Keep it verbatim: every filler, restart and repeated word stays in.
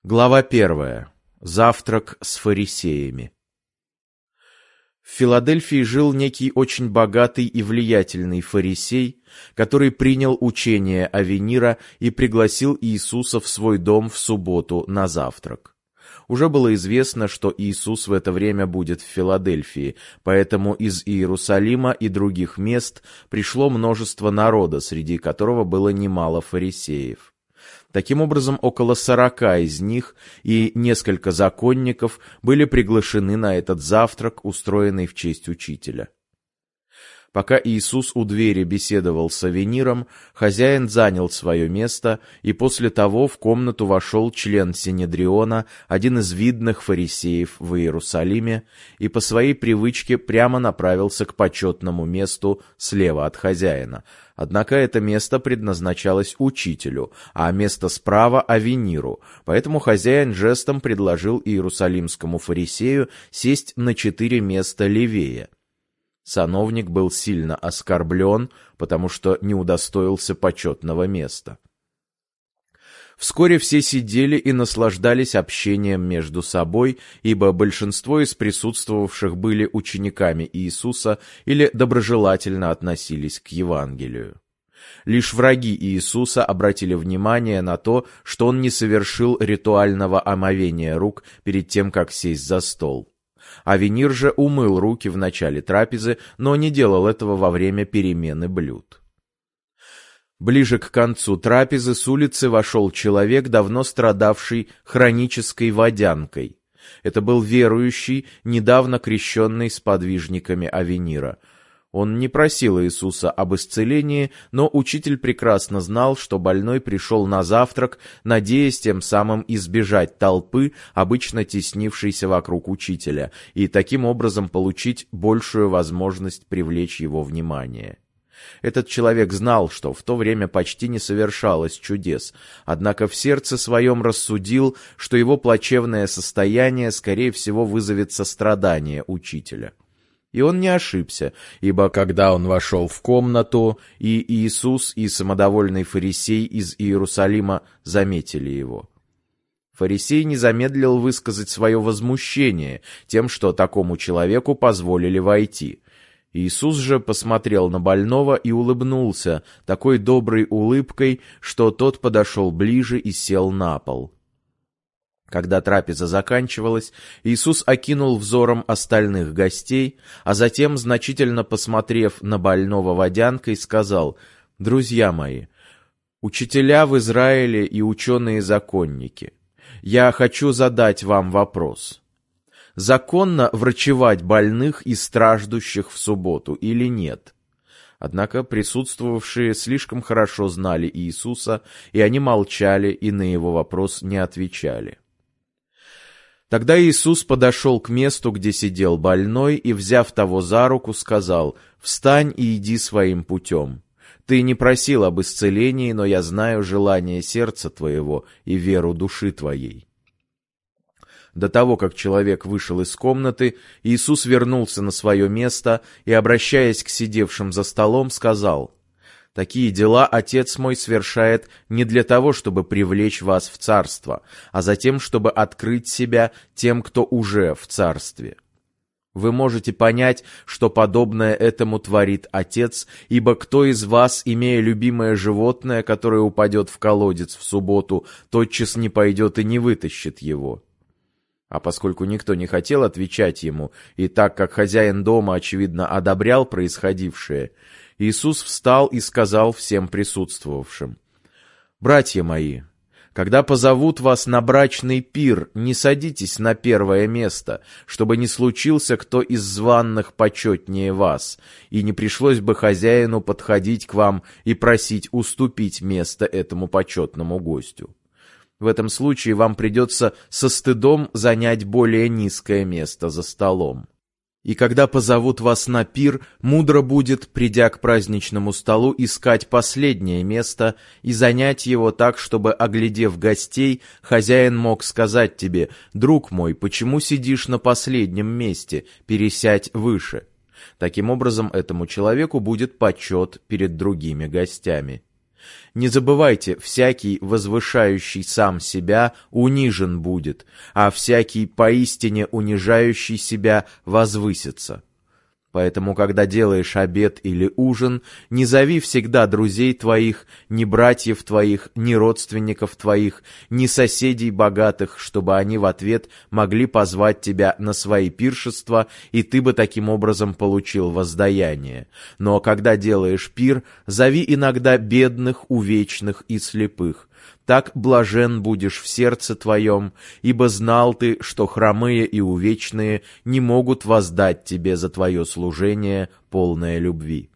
Глава первая. Завтрак с фарисеями. В Филадельфии жил некий очень богатый и влиятельный фарисей, который принял учение Авенира и пригласил Иисуса в свой дом в субботу на завтрак. Уже было известно, что Иисус в это время будет в Филадельфии, поэтому из Иерусалима и других мест пришло множество народа, среди которого было немало фарисеев. Таким образом, около сорока из них и несколько законников были приглашены на этот завтрак, устроенный в честь учителя. Пока Иисус у двери беседовал с Авениром, хозяин занял свое место, и после того в комнату вошел член Синедриона, один из видных фарисеев в Иерусалиме, и по своей привычке прямо направился к почетному месту слева от хозяина. Однако это место предназначалось учителю, а место справа — Авениру, поэтому хозяин жестом предложил иерусалимскому фарисею сесть на четыре места левее. Сановник был сильно оскорблен, потому что не удостоился почетного места. Вскоре все сидели и наслаждались общением между собой, ибо большинство из присутствовавших были учениками Иисуса или доброжелательно относились к Евангелию. Лишь враги Иисуса обратили внимание на то, что он не совершил ритуального омовения рук перед тем, как сесть за стол. Авенир же умыл руки в начале трапезы, но не делал этого во время перемены блюд. Ближе к концу трапезы с улицы вошел человек, давно страдавший хронической водянкой. Это был верующий, недавно крещенный сподвижниками Авенира. Он не просил Иисуса об исцелении, но учитель прекрасно знал, что больной пришел на завтрак, надеясь тем самым избежать толпы, обычно теснившейся вокруг учителя, и таким образом получить большую возможность привлечь его внимание. Этот человек знал, что в то время почти не совершалось чудес, однако в сердце своем рассудил, что его плачевное состояние, скорее всего, вызовет сострадание учителя. И он не ошибся, ибо когда он вошел в комнату, и Иисус, и самодовольный фарисей из Иерусалима заметили его. Фарисей не замедлил высказать свое возмущение тем, что такому человеку позволили войти. Иисус же посмотрел на больного и улыбнулся такой доброй улыбкой, что тот подошел ближе и сел на пол. Когда трапеза заканчивалась, Иисус окинул взором остальных гостей, а затем, значительно посмотрев на больного водянкой, сказал: «Друзья мои, учителя в Израиле и ученые-законники, я хочу задать вам вопрос. Законно врачевать больных и страждущих в субботу или нет?» Однако присутствовавшие слишком хорошо знали Иисуса, и они молчали и на его вопрос не отвечали. Тогда Иисус подошел к месту, где сидел больной, и, взяв того за руку, сказал: «Встань и иди своим путем. Ты не просил об исцелении, но я знаю желание сердца твоего и веру души твоей». До того, как человек вышел из комнаты, Иисус вернулся на свое место и, обращаясь к сидевшим за столом, сказал: «Такие дела Отец мой совершает не для того, чтобы привлечь вас в царство, а затем, чтобы открыть себя тем, кто уже в царстве. Вы можете понять, что подобное этому творит Отец, ибо кто из вас, имея любимое животное, которое упадет в колодец в субботу, тотчас не пойдет и не вытащит его?» А поскольку никто не хотел отвечать ему, и так как хозяин дома, очевидно, одобрял происходившее, Иисус встал и сказал всем присутствовавшим: «Братья мои, когда позовут вас на брачный пир, не садитесь на первое место, чтобы не случился кто из званных почетнее вас, и не пришлось бы хозяину подходить к вам и просить уступить место этому почетному гостю. В этом случае вам придется со стыдом занять более низкое место за столом. И когда позовут вас на пир, мудро будет, придя к праздничному столу, искать последнее место и занять его так, чтобы, оглядев гостей, хозяин мог сказать тебе: «Друг мой, почему сидишь на последнем месте? Пересядь выше». Таким образом, этому человеку будет почет перед другими гостями. Не забывайте, всякий, возвышающий сам себя, унижен будет, а всякий, поистине унижающий себя, возвысится. Поэтому, когда делаешь обед или ужин, не зови всегда друзей твоих, ни братьев твоих, ни родственников твоих, ни соседей богатых, чтобы они в ответ могли позвать тебя на свои пиршества, и ты бы таким образом получил воздаяние. Но когда делаешь пир, зови иногда бедных, увечных и слепых. Так блажен будешь в сердце твоем, ибо знал ты, что хромые и увечные не могут воздать тебе за твое служение, полное любви.